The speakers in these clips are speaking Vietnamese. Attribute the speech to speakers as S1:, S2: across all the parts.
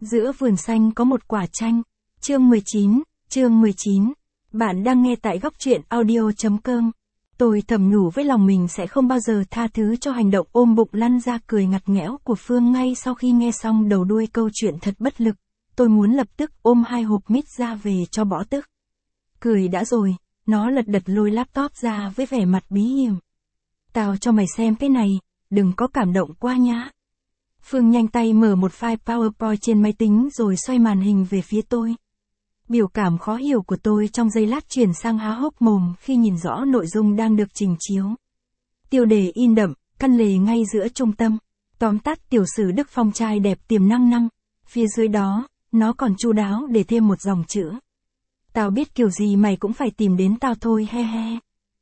S1: Giữa vườn xanh có một quả chanh. Chương 19. Bạn đang nghe tại góc truyện audio.com. Tôi thầm nhủ với lòng mình sẽ không bao giờ tha thứ cho hành động ôm bụng lăn ra cười ngặt nghẽo của Phương ngay sau khi nghe xong đầu đuôi câu chuyện thật bất lực. Tôi muốn lập tức ôm 2 hộp mít ra về cho bỏ tức. Cười đã rồi, nó lật đật lôi laptop ra với vẻ mặt bí hiểm. Tao cho mày xem cái này, đừng có cảm động quá nhá. Phương nhanh tay mở một file PowerPoint trên máy tính rồi xoay màn hình về phía tôi. Biểu cảm khó hiểu của tôi trong giây lát chuyển sang há hốc mồm khi nhìn rõ nội dung đang được trình chiếu. Tiêu đề in đậm, căn lề ngay giữa trung tâm. Tóm tắt tiểu sử Đức Phong trai đẹp tiềm năng năm. Phía dưới đó, nó còn chu đáo để thêm một dòng chữ. Tao biết kiểu gì mày cũng phải tìm đến tao thôi he he.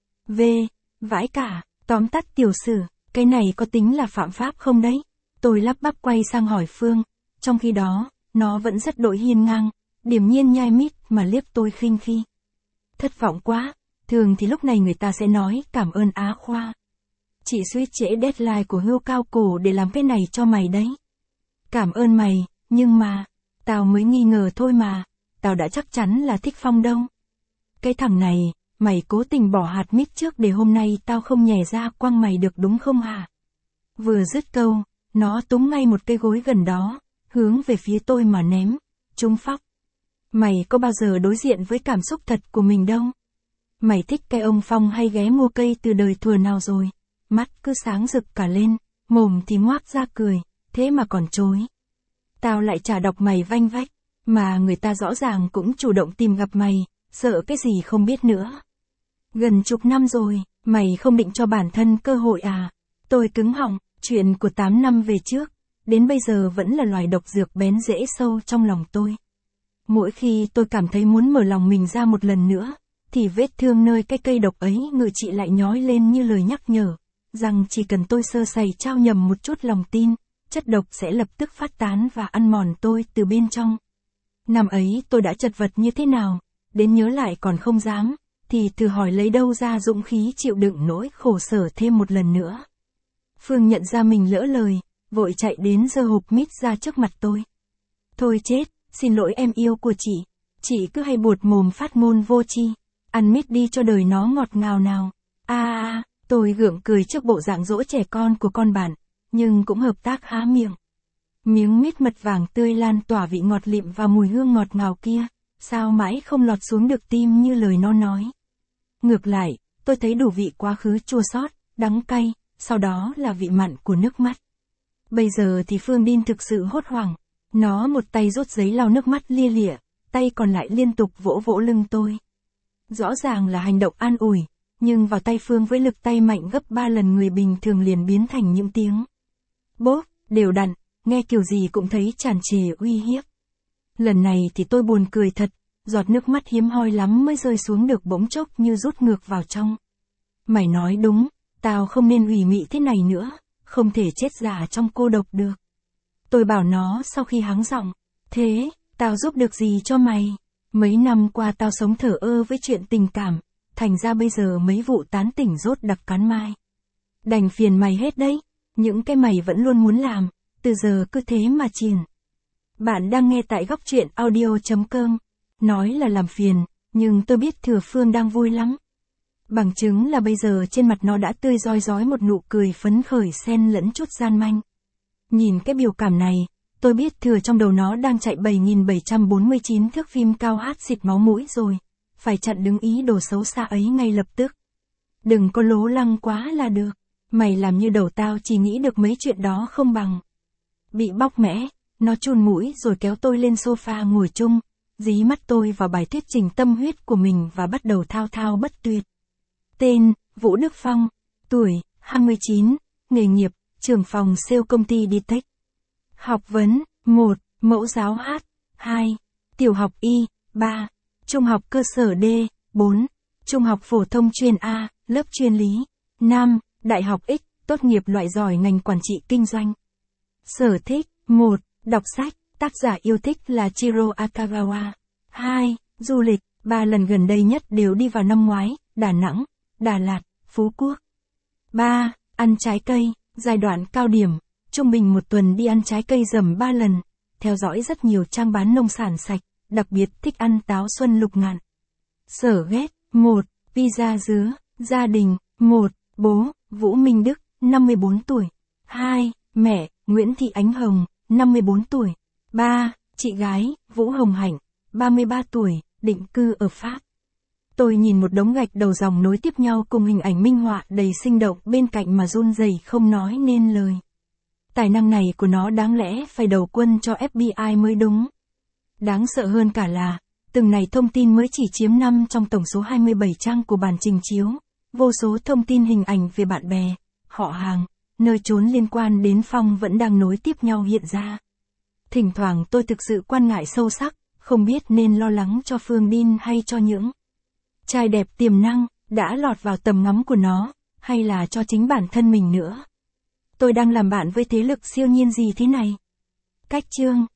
S1: Vãi cả, tóm tắt tiểu sử, cái này có tính là phạm pháp không đấy? Tôi lắp bắp quay sang hỏi Phương, trong khi đó, nó vẫn rất đội hiên ngang, điềm nhiên nhai mít mà liếc tôi khinh khi. Thất vọng quá, thường thì lúc này người ta sẽ nói cảm ơn Á Khoa. Chị suýt trễ deadline của Hưu Cao Cổ để làm cái này cho mày đấy. Cảm ơn mày, nhưng mà, tao mới nghi ngờ thôi mà, tao đã chắc chắn là thích Phong đâu. Cái thằng này, mày cố tình bỏ hạt mít trước để hôm nay tao không nhè ra quăng mày được đúng không hả? Vừa dứt câu, nó túm ngay một cây gối gần đó, hướng về phía tôi mà ném, trúng phóc. Mày có bao giờ đối diện với cảm xúc thật của mình đâu? Mày thích cái ông Phong hay ghé mua cây từ đời thuở nào rồi? Mắt cứ sáng rực cả lên, mồm thì ngoác ra cười, thế mà còn chối. Tao lại chả đọc mày vanh vách, mà người ta rõ ràng cũng chủ động tìm gặp mày, sợ cái gì không biết nữa. Gần chục năm rồi, mày không định cho bản thân cơ hội à? Tôi cứng họng, chuyện của 8 năm về trước, đến bây giờ vẫn là loài độc dược bén rễ sâu trong lòng tôi. Mỗi khi tôi cảm thấy muốn mở lòng mình ra một lần nữa, thì vết thương nơi cái cây độc ấy ngự trị lại nhói lên như lời nhắc nhở, rằng chỉ cần tôi sơ sẩy trao nhầm một chút lòng tin, chất độc sẽ lập tức phát tán và ăn mòn tôi từ bên trong. Năm ấy tôi đã chật vật như thế nào, đến nhớ lại còn không dám, thì thử hỏi lấy đâu ra dũng khí chịu đựng nỗi khổ sở thêm một lần nữa. Phương nhận ra mình lỡ lời, vội chạy đến giơ hộp mít ra trước mặt tôi. Thôi chết, xin lỗi em yêu của chị cứ hay buột mồm phát ngôn vô tri, ăn mít đi cho đời nó ngọt ngào nào. Tôi gượng cười trước bộ dạng dỗ trẻ con của con bạn, nhưng cũng hợp tác há miệng. Miếng mít mật vàng tươi lan tỏa vị ngọt lịm và mùi hương ngọt ngào kia, sao mãi không lọt xuống được tim như lời nó nói. Ngược lại, tôi thấy đủ vị quá khứ chua xót, đắng cay, sau đó là vị mặn của nước mắt. Bây giờ thì Phương Đin thực sự hốt hoảng. Nó một tay rút giấy lau nước mắt lia lịa, tay còn lại liên tục vỗ vỗ lưng tôi. Rõ ràng là hành động an ủi, nhưng vào tay Phương với lực tay mạnh gấp 3 lần người bình thường liền biến thành những tiếng bốp, đều đặn, nghe kiểu gì cũng thấy tràn trề uy hiếp. Lần này thì tôi buồn cười thật, giọt nước mắt hiếm hoi lắm mới rơi xuống được bỗng chốc như rút ngược vào trong. Mày nói đúng, tao không nên ủy mị thế này nữa, không thể chết già trong cô độc được. Tôi bảo nó sau khi hắng giọng, thế, tao giúp được gì cho mày? Mấy năm qua tao sống thờ ơ với chuyện tình cảm, thành ra bây giờ mấy vụ tán tỉnh rốt đặc cắn mai. Đành phiền mày hết đấy, những cái mày vẫn luôn muốn làm, từ giờ cứ thế mà triển. Bạn đang nghe tại góc truyện audio.com, nói là làm phiền, nhưng tôi biết thừa Phương đang vui lắm. Bằng chứng là bây giờ trên mặt nó đã tươi rói rói một nụ cười phấn khởi xen lẫn chút gian manh. Nhìn cái biểu cảm này, tôi biết thừa trong đầu nó đang chạy 7.749 thước phim cao hát xịt máu mũi rồi, phải chặn đứng ý đồ xấu xa ấy ngay lập tức. Đừng có lố lăng quá là được, mày làm như đầu tao chỉ nghĩ được mấy chuyện đó không bằng. Bị bóc mẽ, nó chun mũi rồi kéo tôi lên sofa ngồi chung, dí mắt tôi vào bài thuyết trình tâm huyết của mình và bắt đầu thao thao bất tuyệt. Tên, Vũ Đức Phong, tuổi, 29, nghề nghiệp, trưởng phòng sale công ty Ditech. Học vấn, 1, mẫu giáo H, 2, tiểu học Y, 3, trung học cơ sở D, 4, trung học phổ thông chuyên A, lớp chuyên lý, 5, đại học X, tốt nghiệp loại giỏi ngành quản trị kinh doanh. Sở thích, 1, đọc sách, tác giả yêu thích là Chiro Akagawa. 2, du lịch, 3 lần gần đây nhất đều đi vào năm ngoái, Đà Nẵng, Đà Lạt, Phú Quốc. 3, ăn trái cây, giai đoạn cao điểm, trung bình một tuần đi ăn trái cây rầm 3 lần, theo dõi rất nhiều trang bán nông sản sạch, đặc biệt thích ăn táo xuân lục ngạn. Sở ghét. 1. Pizza dứa. Gia đình. 1. Bố, Vũ Minh Đức, 54 tuổi. 2. Mẹ, Nguyễn Thị Ánh Hồng, 54 tuổi. 3. Chị gái, Vũ Hồng Hạnh, 33 tuổi, định cư ở Pháp. Tôi nhìn một đống gạch đầu dòng nối tiếp nhau cùng hình ảnh minh họa đầy sinh động bên cạnh mà run rẩy không nói nên lời. Tài năng này của nó đáng lẽ phải đầu quân cho FBI mới đúng. Đáng sợ hơn cả là, từng này thông tin mới chỉ chiếm 5 trong tổng số 27 trang của bản trình chiếu. Vô số thông tin hình ảnh về bạn bè, họ hàng, nơi trốn liên quan đến Phong vẫn đang nối tiếp nhau hiện ra. Thỉnh thoảng tôi thực sự quan ngại sâu sắc, không biết nên lo lắng cho Phương Đin hay cho những trai đẹp tiềm năng, đã lọt vào tầm ngắm của nó, hay là cho chính bản thân mình nữa. Tôi đang làm bạn với thế lực siêu nhiên gì thế này? Cách chương